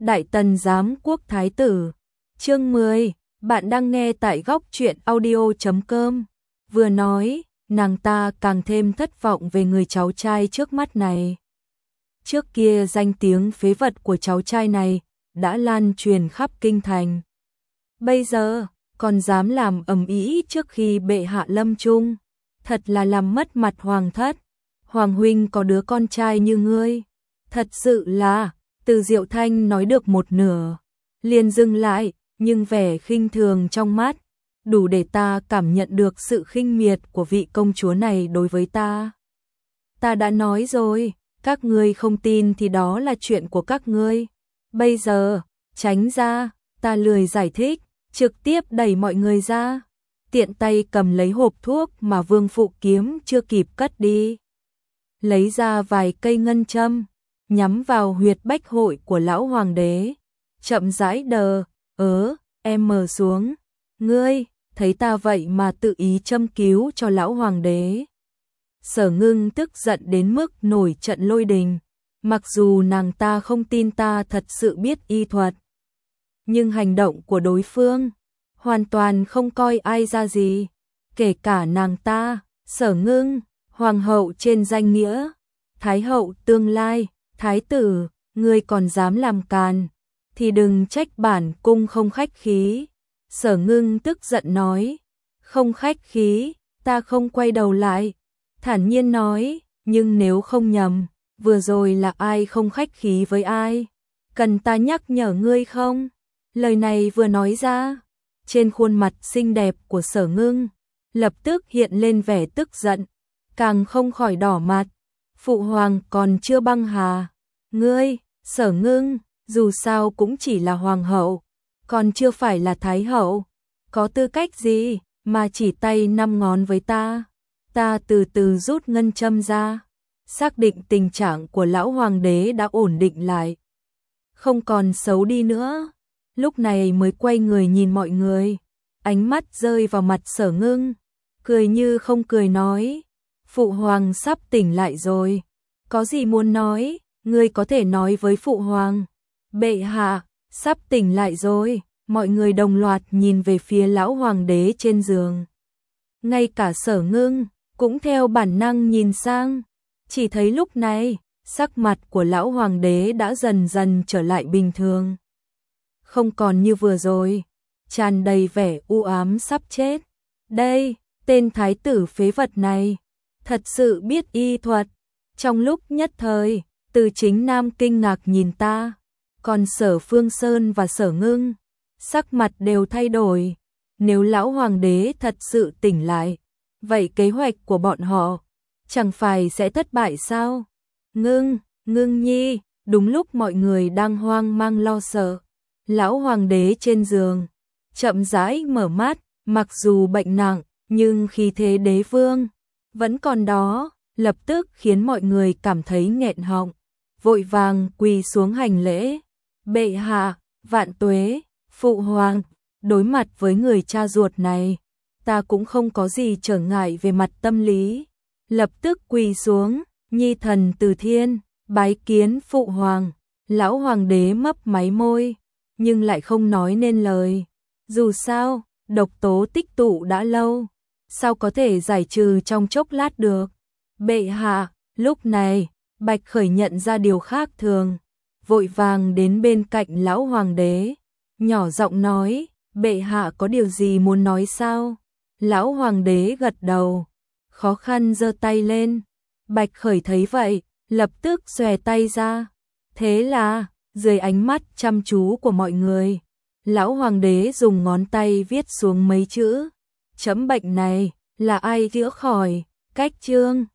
Đại Tần Giám Quốc Thái Tử. Chương 10, bạn đang nghe tại góc truyện audio.com. Vừa nói, nàng ta càng thêm thất vọng về người cháu trai trước mắt này. Trước kia danh tiếng phế vật của cháu trai này đã lan truyền khắp kinh thành. Bây giờ, còn dám làm ầm ĩ trước khi bệ hạ lâm chung, thật là làm mất mặt hoàng thất. Hoàng huynh có đứa con trai như ngươi, thật sự là, Từ Diệu Thanh nói được một nửa, liền dừng lại, nhưng vẻ khinh thường trong mắt, đủ để ta cảm nhận được sự khinh miệt của vị công chúa này đối với ta. Ta đã nói rồi, các ngươi không tin thì đó là chuyện của các ngươi. Bây giờ, tránh ra, ta lười giải thích, trực tiếp đẩy mọi người ra, tiện tay cầm lấy hộp thuốc mà Vương Phụ Kiếm chưa kịp cất đi. Lấy ra vài cây ngân châm, nhắm vào huyệt bách hội của lão hoàng đế, chậm rãi em mở xuống. Ngươi, thấy ta vậy mà tự ý châm cứu cho lão hoàng đế. Sở Ngưng tức giận đến mức nổi trận lôi đình, mặc dù nàng ta không tin ta thật sự biết y thuật, nhưng hành động của đối phương hoàn toàn không coi ai ra gì, kể cả nàng ta, Sở Ngưng, hoàng hậu trên danh nghĩa, thái hậu tương lai, thái tử, ngươi còn dám làm càn, thì đừng trách bản cung không khách khí. Sở Ngưng tức giận nói, không khách khí, ta không quay đầu lại, thản nhiên nói, nhưng nếu không nhầm, vừa rồi là ai không khách khí với ai? Cần ta nhắc nhở ngươi không? Lời này vừa nói ra, trên khuôn mặt xinh đẹp của Sở Ngưng lập tức hiện lên vẻ tức giận, càng không khỏi đỏ mặt. Phụ hoàng còn chưa băng hà, ngươi, Sở Ngưng, dù sao cũng chỉ là hoàng hậu, còn chưa phải là thái hậu, có tư cách gì mà chỉ tay năm ngón với ta? Ta từ từ rút ngân châm ra, xác định tình trạng của lão hoàng đế đã ổn định lại, không còn xấu đi nữa. Lúc này mới quay người nhìn mọi người, ánh mắt rơi vào mặt Sở Ngưng, cười như không cười nói, phụ hoàng sắp tỉnh lại rồi, có gì muốn nói, ngươi có thể nói với phụ hoàng. Bệ hạ, sắp tỉnh lại rồi. Mọi người đồng loạt nhìn về phía lão hoàng đế trên giường. Ngay cả Sở Ngưng cũng theo bản năng nhìn sang, chỉ thấy lúc này, sắc mặt của lão hoàng đế đã dần dần trở lại bình thường. Không còn như vừa rồi, tràn đầy vẻ u ám sắp chết. Đây, tên thái tử phế vật này, thật sự biết y thuật. Trong lúc nhất thời, Từ Chính Nam kinh ngạc nhìn ta, còn Sở Phương Sơn và Sở Ngưng sắc mặt đều thay đổi. Nếu lão hoàng đế thật sự tỉnh lại, vậy kế hoạch của bọn họ chẳng phải sẽ thất bại sao? Ngưng nhi, đúng lúc mọi người đang hoang mang lo sợ, lão hoàng đế trên giường chậm rãi mở mắt, mặc dù bệnh nặng, nhưng khí thế đế vương vẫn còn đó, lập tức khiến mọi người cảm thấy nghẹn họng, vội vàng quỳ xuống hành lễ. Bệ hạ, vạn tuế. Phụ hoàng, đối mặt với người cha ruột này, ta cũng không có gì trở ngại về mặt tâm lý. Lập tức quỳ xuống, nhi thần Từ Thiên, bái kiến phụ hoàng. Lão hoàng đế mấp máy môi, nhưng lại không nói nên lời. Dù sao, độc tố tích tụ đã lâu, sao có thể giải trừ trong chốc lát được. Bệ hạ, lúc này, Bạch Khởi nhận ra điều khác thường, vội vàng đến bên cạnh lão hoàng đế, nhỏ giọng nói, bệ hạ có điều gì muốn nói sao? Lão hoàng đế gật đầu, khó khăn giơ tay lên. Bạch Khởi thấy vậy, lập tức xòe tay ra. Thế là, dưới ánh mắt chăm chú của mọi người, lão hoàng đế dùng ngón tay viết xuống mấy chữ. Chấm bệnh này, là ai chữa khỏi? Cách chương.